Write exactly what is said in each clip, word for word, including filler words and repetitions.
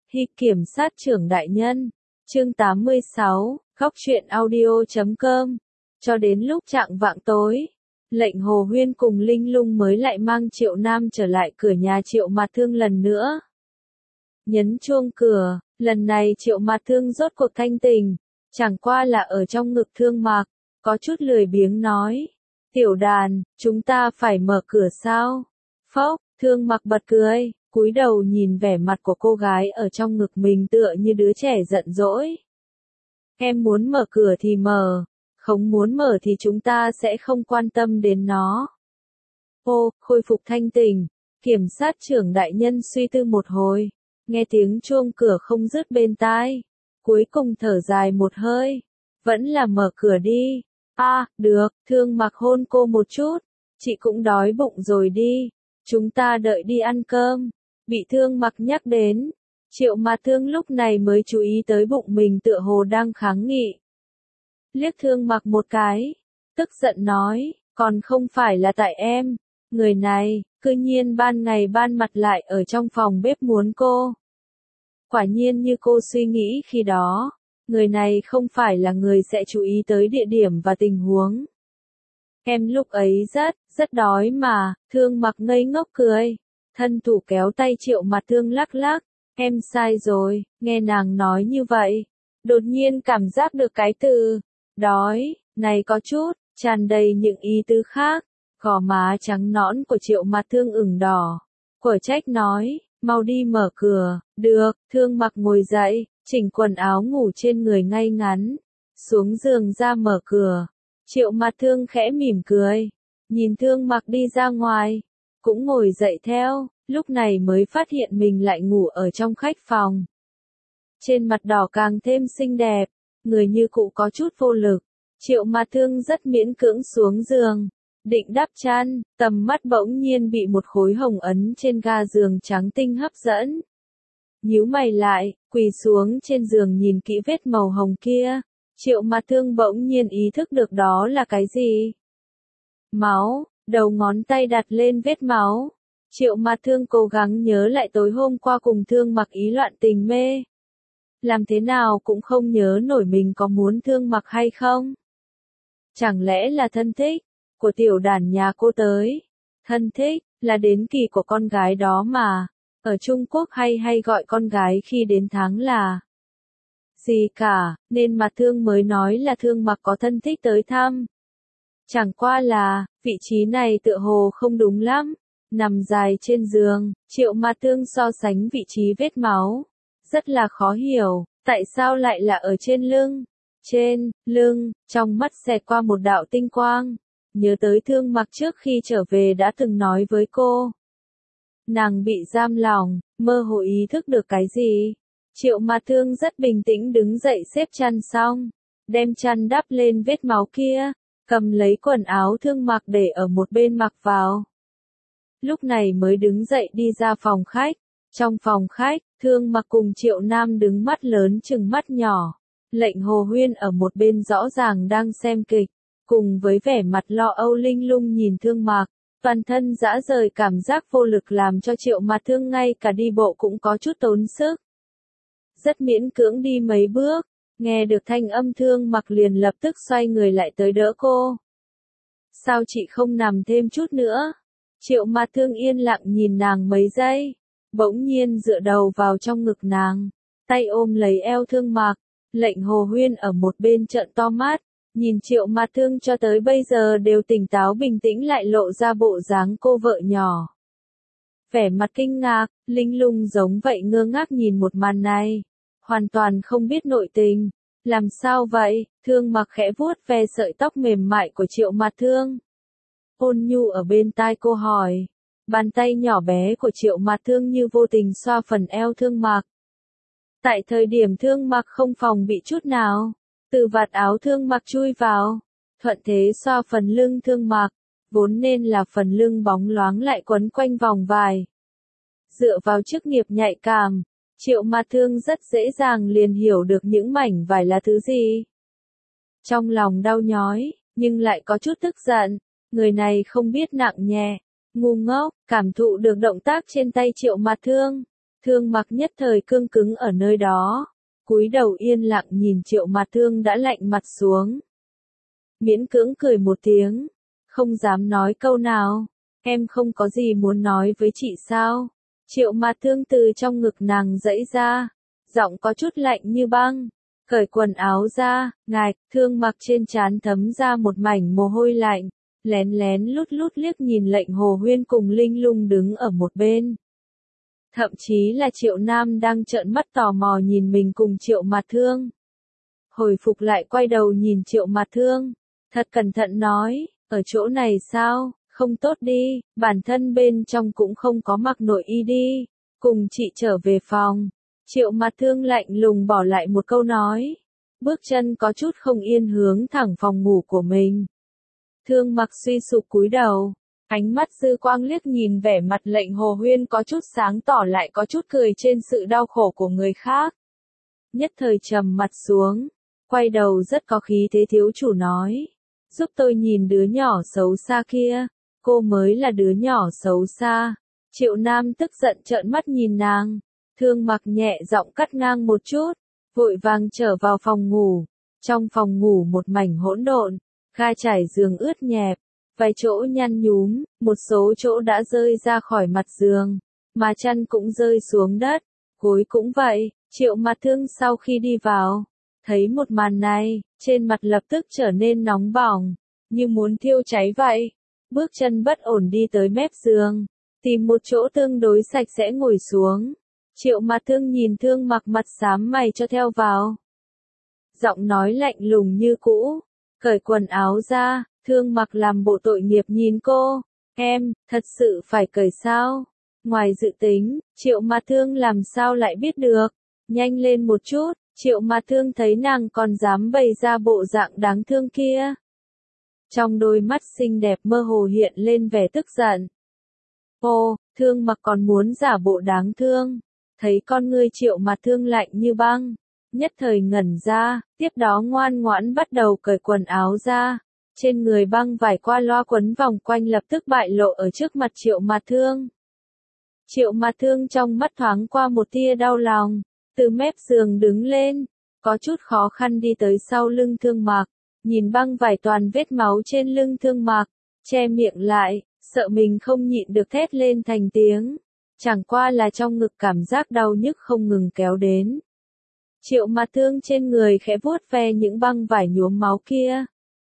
Hi kiểm sát trưởng đại nhân. Chương tám mươi sáu, góc truyện audio chấm com. Cho đến lúc chạng vạng tối, lệnh Hồ Huyên cùng Linh Lung mới lại mang Triệu Nam trở lại cửa nhà Triệu Mạt Thương lần nữa. Nhấn chuông cửa, lần này Triệu Mạt Thương rốt cuộc thanh tình, chẳng qua là ở trong ngực Thương Mạc, có chút lười biếng nói. Tiểu đàn, chúng ta phải mở cửa sao? Phốc, Thương Mạc bật cười, cúi đầu nhìn vẻ mặt của cô gái ở trong ngực mình tựa như đứa trẻ giận dỗi. Em muốn mở cửa thì mở, không muốn mở thì chúng ta sẽ không quan tâm đến nó. Ô, khôi phục thanh tình, kiểm sát trưởng đại nhân suy tư một hồi, nghe tiếng chuông cửa không dứt bên tai, cuối cùng thở dài một hơi, vẫn là mở cửa đi. A, à, được, Thương Mạc hôn cô một chút, chị cũng đói bụng rồi đi, chúng ta đợi đi ăn cơm. Bị Thương Mạc nhắc đến, Triệu Mạt Thương lúc này mới chú ý tới bụng mình tựa hồ đang kháng nghị. Liếc Thương Mạc một cái, tức giận nói, còn không phải là tại em, người này, cư nhiên ban ngày ban mặt lại ở trong phòng bếp muốn cô. Quả nhiên như cô suy nghĩ khi đó, người này không phải là người sẽ chú ý tới địa điểm và tình huống. Em lúc ấy rất, rất đói mà, Thương Mạc ngây ngốc cười. Thân thủ kéo tay Triệu Mạt Thương lắc lắc, em sai rồi, nghe nàng nói như vậy. Đột nhiên cảm giác được cái từ, đói, này có chút, tràn đầy những ý tứ khác. Gò má trắng nõn của Triệu Mạt Thương ửng đỏ. Quở trách nói, mau đi mở cửa, được, Thương Mạc ngồi dậy, chỉnh quần áo ngủ trên người ngay ngắn. Xuống giường ra mở cửa, Triệu Mạt Thương khẽ mỉm cười, nhìn Thương Mạc đi ra ngoài. Cũng ngồi dậy theo, lúc này mới phát hiện mình lại ngủ ở trong khách phòng. Trên mặt đỏ càng thêm xinh đẹp, người như cụ có chút vô lực. Triệu Mạt Thương rất miễn cưỡng xuống giường, định đắp chăn, tầm mắt bỗng nhiên bị một khối hồng ấn trên ga giường trắng tinh hấp dẫn. Nhíu mày lại, quỳ xuống trên giường nhìn kỹ vết màu hồng kia, Triệu Mạt Thương bỗng nhiên ý thức được đó là cái gì? Máu. Đầu ngón tay đặt lên vết máu. Triệu Mạt Thương cố gắng nhớ lại tối hôm qua cùng Thương Mạc ý loạn tình mê. Làm thế nào cũng không nhớ nổi mình có muốn Thương Mạc hay không. Chẳng lẽ là thân thích của tiểu đàn nhà cô tới. Thân thích là đến kỳ của con gái đó mà. Ở Trung Quốc hay hay gọi con gái khi đến tháng là gì cả, nên Mạt Thương mới nói là Thương Mạc có thân thích tới thăm. Chẳng qua là, vị trí này tựa hồ không đúng lắm. Nằm dài trên giường, Triệu Mạt Thương so sánh vị trí vết máu. Rất là khó hiểu, tại sao lại là ở trên lưng? Trên, lưng, trong mắt xẹt qua một đạo tinh quang. Nhớ tới Thương Mạc trước khi trở về đã từng nói với cô. Nàng bị giam lỏng, mơ hồ ý thức được cái gì? Triệu Mạt Thương rất bình tĩnh đứng dậy xếp chăn xong. Đem chăn đắp lên vết máu kia. Cầm lấy quần áo Thương Mạc để ở một bên mặc vào. Lúc này mới đứng dậy đi ra phòng khách. Trong phòng khách, Thương Mạc cùng Triệu Nam đứng mắt lớn chừng mắt nhỏ. Lệnh Hồ Huyên ở một bên rõ ràng đang xem kịch. Cùng với vẻ mặt lo âu Linh Lung nhìn Thương Mạc. Toàn thân dã rời cảm giác vô lực làm cho Triệu Mạt Thương ngay cả đi bộ cũng có chút tốn sức. Rất miễn cưỡng đi mấy bước. Nghe được thanh âm Thương Mạc liền lập tức xoay người lại tới đỡ cô. Sao chị không nằm thêm chút nữa? Triệu Mạt Thương yên lặng nhìn nàng mấy giây. Bỗng nhiên dựa đầu vào trong ngực nàng. Tay ôm lấy eo Thương Mạc. Lệnh Hồ Huyên ở một bên trợn to mắt. Nhìn Triệu Mạt Thương cho tới bây giờ đều tỉnh táo bình tĩnh lại lộ ra bộ dáng cô vợ nhỏ. Vẻ mặt kinh ngạc, Linh Lung giống vậy ngơ ngác nhìn một màn này. Hoàn toàn không biết nội tình. Làm sao vậy? Thương Mạc khẽ vuốt ve sợi tóc mềm mại của Triệu Mạt Thương. Ôn nhu ở bên tai cô hỏi. Bàn tay nhỏ bé của Triệu Mạt Thương như vô tình xoa phần eo Thương Mạc. Tại thời điểm Thương Mạc không phòng bị chút nào, từ vạt áo Thương Mạc chui vào, thuận thế xoa phần lưng Thương Mạc, vốn nên là phần lưng bóng loáng lại quấn quanh vòng vài. Dựa vào chức nghiệp nhạy cảm, Triệu Mạt Thương rất dễ dàng liền hiểu được những mảnh vải là thứ gì. Trong lòng đau nhói, nhưng lại có chút tức giận, người này không biết nặng nhẹ, ngu ngốc, cảm thụ được động tác trên tay Triệu Mạt Thương. Thương Mặc nhất thời cương cứng ở nơi đó, cúi đầu yên lặng nhìn Triệu Mạt Thương đã lạnh mặt xuống. Miễn cưỡng cười một tiếng, không dám nói câu nào, em không có gì muốn nói với chị sao? Triệu Mạt Thương từ trong ngực nàng giãy ra, giọng có chút lạnh như băng, cởi quần áo ra, ngạch. Thương Mặc trên trán thấm ra một mảnh mồ hôi lạnh, lén lén lút lút liếc nhìn Lệnh Hồ Huyên cùng Linh Lung đứng ở một bên. Thậm chí là Triệu Nam đang trợn mắt tò mò nhìn mình cùng Triệu Mạt Thương. Hồi phục lại quay đầu nhìn Triệu Mạt Thương, thật cẩn thận nói, ở chỗ này sao, không tốt đi, bản thân bên trong cũng không có mặc nội y đi, cùng chị trở về phòng. Triệu Mạt Thương lạnh lùng bỏ lại một câu nói, bước chân có chút không yên hướng thẳng phòng ngủ của mình. Thương Mặc suy sụp cúi đầu, ánh mắt dư quang liếc nhìn vẻ mặt Lệnh Hồ Huyên có chút sáng tỏ lại có chút cười trên sự đau khổ của người khác. Nhất thời trầm mặt xuống, quay đầu rất có khí thế thiếu chủ nói, giúp tôi nhìn đứa nhỏ xấu xa kia, cô mới là đứa nhỏ xấu xa. Triệu Nam tức giận trợn mắt nhìn nàng, Thương Mặc nhẹ giọng cắt ngang một chút, vội vàng trở vào phòng ngủ. Trong phòng ngủ một mảnh hỗn độn, ga trải giường ướt nhẹp, vài chỗ nhăn nhúm, một số chỗ đã rơi ra khỏi mặt giường, mà chăn cũng rơi xuống đất, gối cũng vậy. Triệu Mạt Thương sau khi đi vào, thấy một màn này, trên mặt lập tức trở nên nóng bỏng, như muốn thiêu cháy vậy. Bước chân bất ổn đi tới mép giường, tìm một chỗ tương đối sạch sẽ ngồi xuống. Triệu Mạt Thương nhìn Thương Mặc mặt xám mày cho theo vào. Giọng nói lạnh lùng như cũ, cởi quần áo ra. Thương Mặc làm bộ tội nghiệp nhìn cô, em, thật sự phải cởi sao? Ngoài dự tính, Triệu Mạt Thương làm sao lại biết được? Nhanh lên một chút. Triệu Mạt Thương thấy nàng còn dám bày ra bộ dạng đáng thương kia. Trong đôi mắt xinh đẹp mơ hồ hiện lên vẻ tức giận. Ô, Thương Mặc còn muốn giả bộ đáng thương. Thấy con ngươi Triệu Mạt Thương lạnh như băng, nhất thời ngẩn ra, tiếp đó ngoan ngoãn bắt đầu cởi quần áo ra. Trên người băng vải qua loa quấn vòng quanh lập tức bại lộ ở trước mặt Triệu Mạt Thương. Triệu Mạt Thương trong mắt thoáng qua một tia đau lòng, từ mép giường đứng lên, có chút khó khăn đi tới sau lưng Thương Mặc, nhìn băng vải toàn vết máu trên lưng Thương Mặc, che miệng lại, sợ mình không nhịn được thét lên thành tiếng, chẳng qua là trong ngực cảm giác đau nhức không ngừng kéo đến. Triệu Mạt Thương trên người khẽ vuốt ve những băng vải nhuốm máu kia,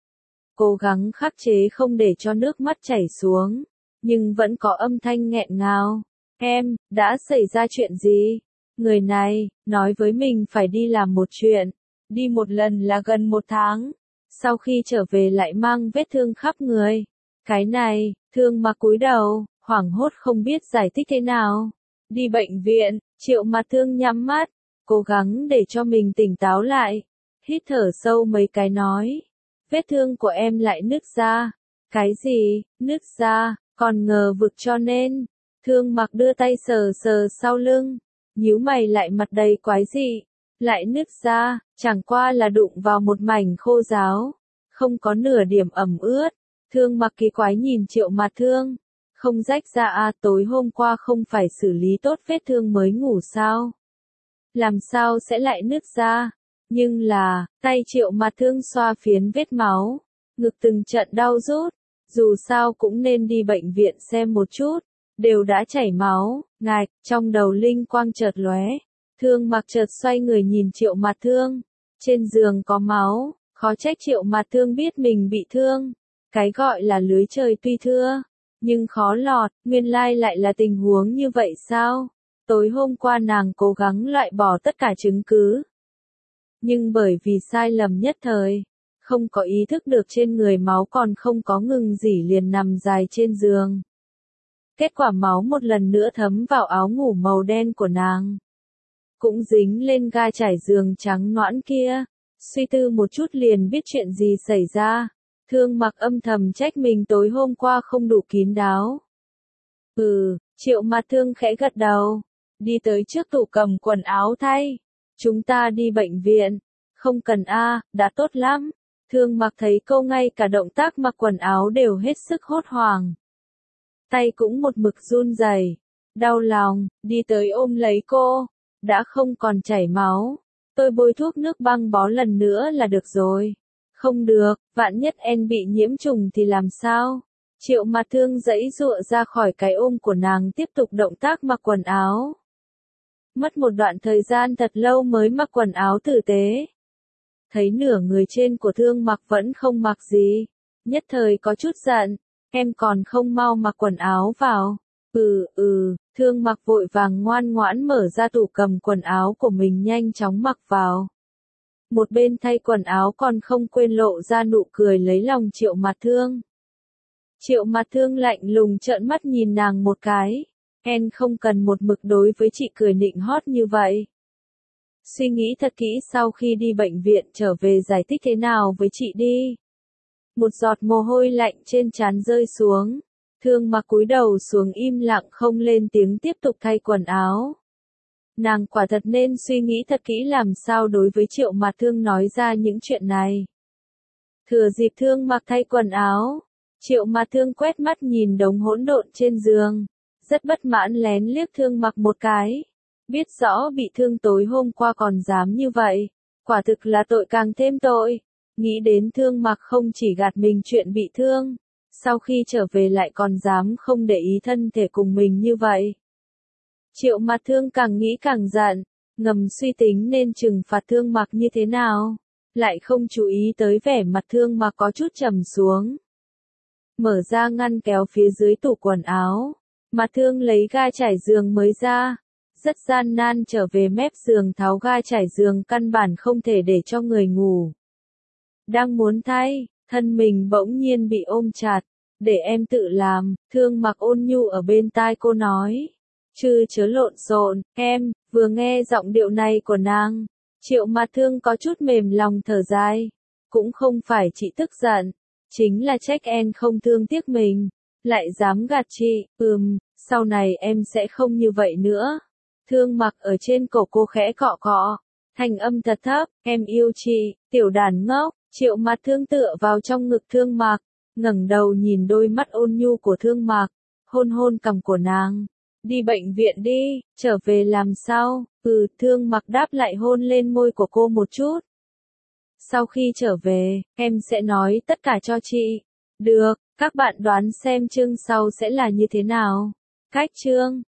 cố gắng khắc chế không để cho nước mắt chảy xuống, nhưng vẫn có âm thanh nghẹn ngào. Em, đã xảy ra chuyện gì? Người này, nói với mình phải đi làm một chuyện, đi một lần là gần một tháng, sau khi trở về lại mang vết thương khắp người. Cái này, Thương Mặc cúi đầu, hoảng hốt không biết giải thích thế nào. Đi bệnh viện, Triệu Mạt Thương nhắm mắt, cố gắng để cho mình tỉnh táo lại, hít thở sâu mấy cái nói. Vết thương của em lại nứt ra. Cái gì, nứt ra, còn ngờ vực cho nên. Thương Mặc đưa tay sờ sờ sau lưng, nhíu mày lại mặt đầy quái dị. Lại nứt ra, chẳng qua là đụng vào một mảnh khô ráo, không có nửa điểm ẩm ướt. Thương Mặc kỳ quái nhìn Triệu Mạt Thương, không rách ra à, tối hôm qua không phải xử lý tốt vết thương mới ngủ sao? Làm sao sẽ lại nứt ra? Nhưng là, tay Triệu Mạt Thương xoa phiến vết máu, ngực từng trận đau rút, dù sao cũng nên đi bệnh viện xem một chút, đều đã chảy máu, ngạch, trong đầu linh quang chợt lóe, Thương Mặc chợt xoay người nhìn Triệu Mạt Thương, trên giường có máu, khó trách Triệu Mạt Thương biết mình bị thương, cái gọi là lưới trời tuy thưa, nhưng khó lọt, nguyên lai lại là tình huống như vậy sao? Tối hôm qua nàng cố gắng loại bỏ tất cả chứng cứ. Nhưng bởi vì sai lầm nhất thời, không có ý thức được trên người máu còn không có ngừng rỉ liền nằm dài trên giường. Kết quả máu một lần nữa thấm vào áo ngủ màu đen của nàng, cũng dính lên ga trải giường trắng nõn kia. Suy tư một chút liền biết chuyện gì xảy ra. Thương Mặc âm thầm trách mình tối hôm qua không đủ kín đáo. Ừ, Triệu Mạt Thương khẽ gật đầu, đi tới trước tủ cầm quần áo thay. Chúng ta đi bệnh viện. Không cần a, đã tốt lắm. Thương Mặc thấy cô ngay cả động tác mặc quần áo đều hết sức hốt hoảng. Tay cũng một mực run rẩy. Đau lòng, đi tới ôm lấy cô. Đã không còn chảy máu. Tôi bôi thuốc nước băng bó lần nữa là được rồi. Không được, vạn nhất em bị nhiễm trùng thì làm sao? Triệu Mặt Thương giãy giụa ra khỏi cái ôm của nàng, tiếp tục động tác mặc quần áo. Mất một đoạn thời gian thật lâu mới mặc quần áo tử tế. Thấy nửa người trên của Thương Mặc vẫn không mặc gì. Nhất thời có chút giận. Em còn không mau mặc quần áo vào. Ừ, ừ, Thương Mặc vội vàng ngoan ngoãn mở ra tủ cầm quần áo của mình nhanh chóng mặc vào. Một bên thay quần áo còn không quên lộ ra nụ cười lấy lòng Triệu Mặt Thương. Triệu Mặt Thương lạnh lùng trợn mắt nhìn nàng một cái. Em không cần một mực đối với chị cười nịnh hót như vậy. Suy nghĩ thật kỹ sau khi đi bệnh viện trở về giải thích thế nào với chị đi. Một giọt mồ hôi lạnh trên trán rơi xuống. Thương Mặc cúi đầu xuống im lặng không lên tiếng tiếp tục thay quần áo. Nàng quả thật nên suy nghĩ thật kỹ làm sao đối với Triệu Mặt Thương nói ra những chuyện này. Thừa dịp Thương Mặc thay quần áo, Triệu Mặt Thương quét mắt nhìn đống hỗn độn trên giường. Rất bất mãn lén liếc Thương Mặc một cái. Biết rõ bị thương tối hôm qua còn dám như vậy. Quả thực là tội càng thêm tội. Nghĩ đến Thương Mặc không chỉ gạt mình chuyện bị thương. Sau khi trở về lại còn dám không để ý thân thể cùng mình như vậy. Triệu Mặt Thương càng nghĩ càng giận. Ngầm suy tính nên trừng phạt Thương Mặc như thế nào. Lại không chú ý tới vẻ mặt Thương Mặc có chút trầm xuống. Mở ra ngăn kéo phía dưới tủ quần áo. Mặt Thương lấy ga trải giường mới ra. Rất gian nan trở về mép giường tháo ga trải giường, căn bản không thể để cho người ngủ. Đang muốn thay, thân mình bỗng nhiên bị ôm chặt. Để em tự làm, Thương Mặc ôn nhu ở bên tai cô nói. Chứ chớ lộn xộn, em, vừa nghe giọng điệu này của nàng. Triệu Mặt Thương có chút mềm lòng thở dài. Cũng không phải chị tức giận. Chính là trách em không thương tiếc mình. Lại dám gạt chị, ừm, sau này em sẽ không như vậy nữa. Thương Mặc ở trên cổ cô khẽ cọ cọ. Thanh âm thật thấp, em yêu chị, tiểu đàn ngốc. Triệu Mặt Thương tựa vào trong ngực Thương Mặc. Ngẩng đầu nhìn đôi mắt ôn nhu của Thương Mặc. Hôn hôn cằm của nàng. Đi bệnh viện đi, trở về làm sao? Ừ, Thương Mặc đáp lại hôn lên môi của cô một chút. Sau khi trở về, em sẽ nói tất cả cho chị. Được, các bạn đoán xem chương sau sẽ là như thế nào. Cách chương